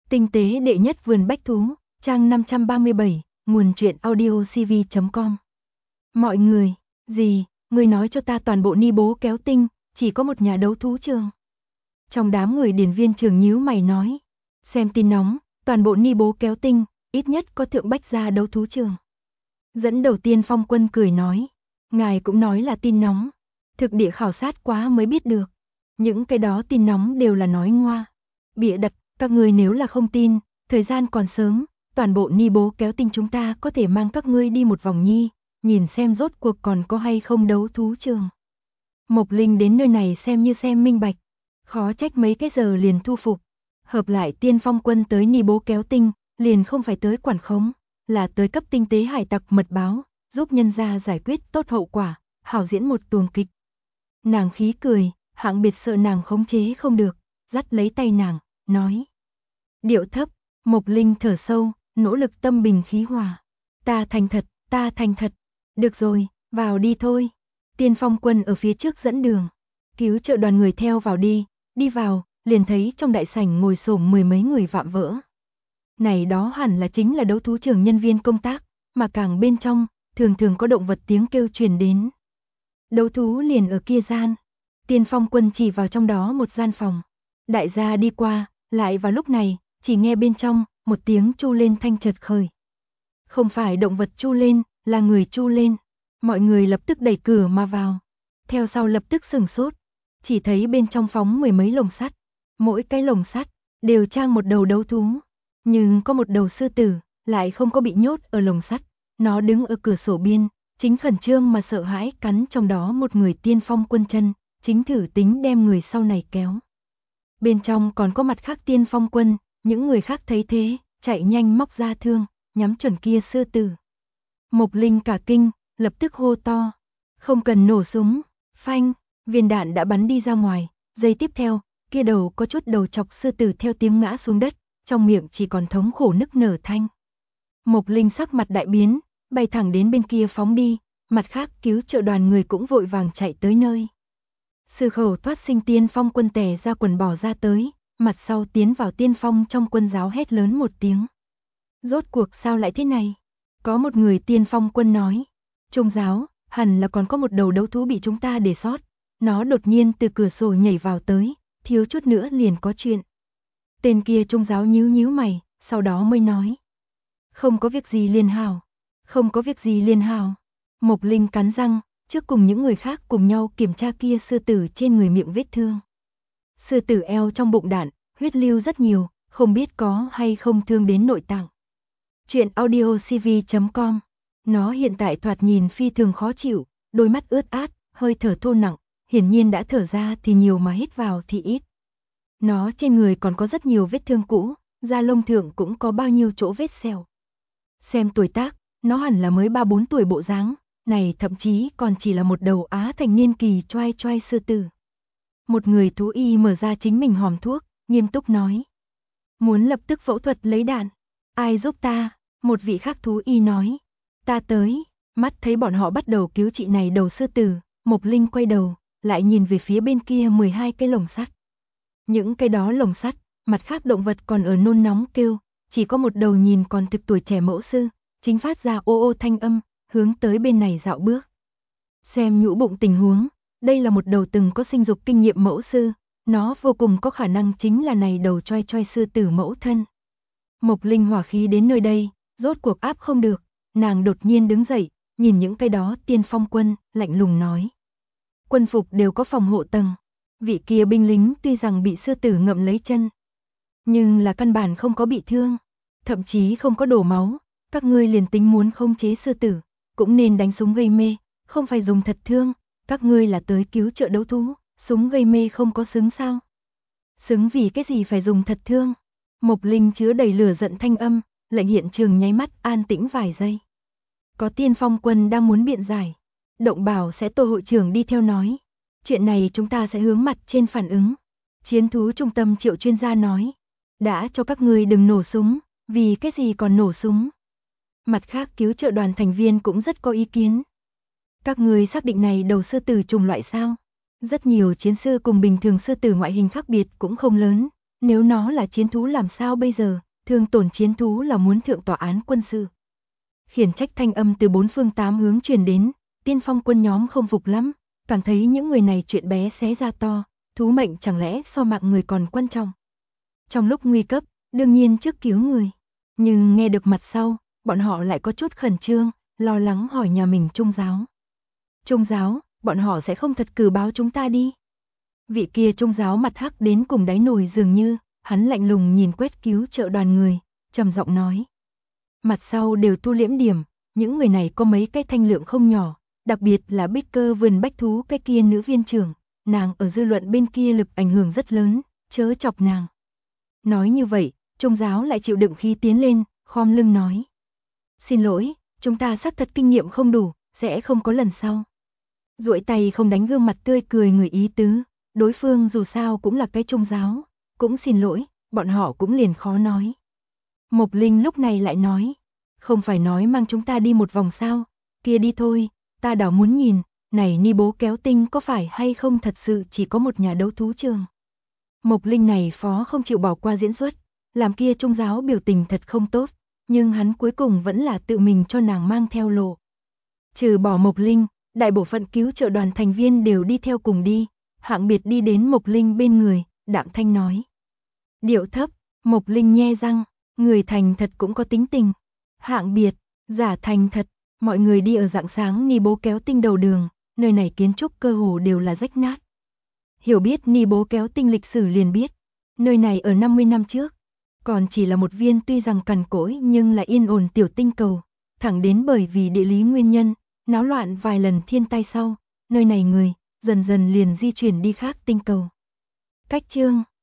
Tinh tế đệ nhất vườn bách thú, trang 537, nguồn truyện audio cv.com. Mọi người, gì, người nói cho ta toàn bộ Ni Bố Kéo Tinh, chỉ có một nhà đấu thú trường. Trong đám người điển viên trường nhíu mày nói, xem tin nóng, toàn bộ Ni Bố Kéo Tinh, ít nhất có Thượng Bách gia đấu thú trường. Dẫn đầu Tiên Phong Quân cười nói, ngài cũng nói là tin nóng, thực địa khảo sát quá mới biết được. Những cái đó tin nóng đều là nói ngoa, bịa đặt, các ngươi nếu là không tin, thời gian còn sớm, toàn bộ Ni Bố Kéo Tinh chúng ta có thể mang các ngươi đi một vòng nhi, nhìn xem rốt cuộc còn có hay không đấu thú trường. Mộc Linh đến nơi này xem như xem minh bạch, khó trách mấy cái giờ liền thu phục. Hợp lại Tiên Phong Quân tới Ni Bố Kéo Tinh, liền không phải tới quản khống, là tới cấp tinh tế hải tặc mật báo, giúp nhân gia giải quyết tốt hậu quả, hảo diễn một tuồng kịch. Nàng khí cười, hạng biệt sợ nàng khống chế không được, dắt lấy tay nàng, nói. Điệu thấp, Mộc Linh thở sâu, nỗ lực tâm bình khí hòa. Ta thành thật, được rồi, vào đi thôi. Tiên Phong Quân ở phía trước dẫn đường, cứu trợ đoàn người theo vào đi vào, liền thấy trong đại sảnh ngồi xổm mười mấy người vạm vỡ. Này đó hẳn là chính là đấu thú trường nhân viên công tác, mà càng bên trong, thường thường có động vật tiếng kêu truyền đến. Đấu thú liền ở kia gian, Tiên Phong Quân chỉ vào trong đó một gian phòng. Đại gia đi qua, lại vào lúc này, chỉ nghe bên trong, một tiếng chu lên thanh chợt khởi. Không phải động vật chu lên, là người chu lên. Mọi người lập tức đẩy cửa mà vào. Theo sau lập tức sửng sốt. Chỉ thấy bên trong phóng mười mấy lồng sắt. Mỗi cái lồng sắt, đều trang một đầu đấu thú. Nhưng có một đầu sư tử, lại không có bị nhốt ở lồng sắt. Nó đứng ở cửa sổ biên, chính khẩn trương mà sợ hãi cắn trong đó một người Tiên Phong Quân chân, chính thử tính đem người sau này kéo. Bên trong còn có mặt khác Tiên Phong Quân, những người khác thấy thế, chạy nhanh móc ra thương, nhắm chuẩn kia sư tử. Mộc Linh cả kinh, lập tức hô to, không cần nổ súng, phanh, viên đạn đã bắn đi ra ngoài, giây tiếp theo, kia đầu có chút đầu chọc sư tử theo tiếng ngã xuống đất, trong miệng chỉ còn thống khổ nức nở thanh. Mộc Linh sắc mặt đại biến, bay thẳng đến bên kia phóng đi, mặt khác cứu trợ đoàn người cũng vội vàng chạy tới nơi. Sư khẩu thoát sinh Tiên Phong Quân tè ra quần bỏ ra tới, mặt sau tiến vào tiên phong trong quân giáo hét lớn một tiếng. Rốt cuộc sao lại thế này? Có một người Tiên Phong Quân nói, Trung giáo, hẳn là còn có một đầu đấu thú bị chúng ta để sót, nó đột nhiên từ cửa sổ nhảy vào tới, thiếu chút nữa liền có chuyện. Tên kia Trung giáo nhíu mày, sau đó mới nói, không có việc gì liền hào. Mộc Linh cắn răng, trước cùng những người khác cùng nhau kiểm tra kia sư tử trên người miệng vết thương. Sư tử eo trong bụng đạn, huyết lưu rất nhiều, không biết có hay không thương đến nội tạng. Chuyện audio cv.com. Nó hiện tại thoạt nhìn phi thường khó chịu, đôi mắt ướt át, hơi thở thô nặng, hiển nhiên đã thở ra thì nhiều mà hít vào thì ít. Nó trên người còn có rất nhiều vết thương cũ, da lông thượng cũng có bao nhiêu chỗ vết sẹo. Xem tuổi tác, nó hẳn là mới 3-4 tuổi bộ dáng, này thậm chí còn chỉ là một đầu á thành niên kỳ choai sư tử. Một người thú y mở ra chính mình hòm thuốc, nghiêm túc nói. Muốn lập tức phẫu thuật lấy đạn. Ai giúp ta? Một vị khác thú y nói. Ta tới. Mắt thấy bọn họ bắt đầu cứu chị này đầu sư tử, Mộc Linh quay đầu, lại nhìn về phía bên kia 12 cái lồng sắt. Những cái đó lồng sắt, mặt khác động vật còn ở nôn nóng kêu, chỉ có một đầu nhìn còn thực tuổi trẻ mẫu sư, chính phát ra ô ô thanh âm, hướng tới bên này dạo bước. Xem nhũ bụng tình huống, đây là một đầu từng có sinh dục kinh nghiệm mẫu sư, nó vô cùng có khả năng chính là này đầu choai sư tử mẫu thân. Mộc Linh hỏa khí đến nơi đây, rốt cuộc áp không được, nàng đột nhiên đứng dậy, nhìn những cái đó Tiên Phong Quân, lạnh lùng nói. Quân phục đều có phòng hộ tầng, vị kia binh lính tuy rằng bị sư tử ngậm lấy chân, nhưng là căn bản không có bị thương, thậm chí không có đổ máu, các ngươi liền tính muốn khống chế sư tử, cũng nên đánh súng gây mê, không phải dùng thật thương, các ngươi là tới cứu trợ đấu thú, súng gây mê không có xứng sao? Xứng vì cái gì phải dùng thật thương? Mộc Linh chứa đầy lửa giận thanh âm, lệnh hiện trường nháy mắt an tĩnh vài giây. Có Tiên Phong Quân đang muốn biện giải, Động Bảo sẽ Tô hội trưởng đi theo nói, chuyện này chúng ta sẽ hướng mặt trên phản ứng. Chiến thú trung tâm Triệu chuyên gia nói, đã cho các ngươi đừng nổ súng, vì cái gì còn nổ súng? Mặt khác cứu trợ đoàn thành viên cũng rất có ý kiến. Các ngươi xác định này đầu sư tử trùng loại sao? Rất nhiều chiến sư cùng bình thường sư tử ngoại hình khác biệt cũng không lớn, Nếu nó là chiến thú làm sao bây giờ, thương tổn chiến thú là muốn thượng tòa án quân sự. Khiển trách thanh âm từ bốn phương tám hướng truyền đến, Tiên Phong quân nhóm không phục lắm, cảm thấy những người này chuyện bé xé ra to, thú mệnh chẳng lẽ so mạng người còn quan trọng. Trong lúc nguy cấp, đương nhiên trước cứu người, nhưng nghe được mặt sau, bọn họ lại có chút khẩn trương, lo lắng hỏi nhà mình trung giáo. Trung giáo, bọn họ sẽ không thật cử báo chúng ta đi. Vị kia trung giáo mặt hắc đến cùng đáy nồi dường như, hắn lạnh lùng nhìn quét cứu trợ đoàn người, trầm giọng nói. Mặt sau đều tu liễm điểm, những người này có mấy cái thanh lượng không nhỏ, đặc biệt là Bích Cơ vườn bách thú cái kia nữ viên trưởng, nàng ở dư luận bên kia lực ảnh hưởng rất lớn, chớ chọc nàng. Nói như vậy, trung giáo lại chịu đựng khí tiến lên, khom lưng nói. Xin lỗi, chúng ta xác thật kinh nghiệm không đủ, sẽ không có lần sau. Duỗi tay không đánh gương mặt tươi cười người ý tứ, đối phương dù sao cũng là cái trung giáo, cũng xin lỗi, bọn họ cũng liền khó nói. Mộc Linh lúc này lại nói, không phải nói mang chúng ta đi một vòng sao, kia đi thôi, ta đảo muốn nhìn, này ni bố kéo tinh có phải hay không thật sự chỉ có một nhà đấu thú trường. Mộc Linh này phó không chịu bỏ qua diễn xuất, làm kia trung giáo biểu tình thật không tốt, nhưng hắn cuối cùng vẫn là tự mình cho nàng mang theo lộ. Trừ bỏ Mộc Linh, đại bộ phận cứu trợ đoàn thành viên đều đi theo cùng đi, Hạng Biệt đi đến Mộc Linh bên người, đạm thanh nói. Điệu thấp, Mộc Linh nhe răng, người thành thật cũng có tính tình. Hạng Biệt, giả thành thật, mọi người đi ở rạng sáng ni bố kéo tinh đầu đường, nơi này kiến trúc cơ hồ đều là rách nát. Hiểu biết ni bố kéo tinh lịch sử liền biết, nơi này ở 50 năm trước, còn chỉ là một viên tuy rằng cằn cỗi nhưng là yên ổn tiểu tinh cầu, thẳng đến bởi vì địa lý nguyên nhân, náo loạn vài lần thiên tai sau, nơi này người dần dần liền di chuyển đi khác tinh cầu. Cách chương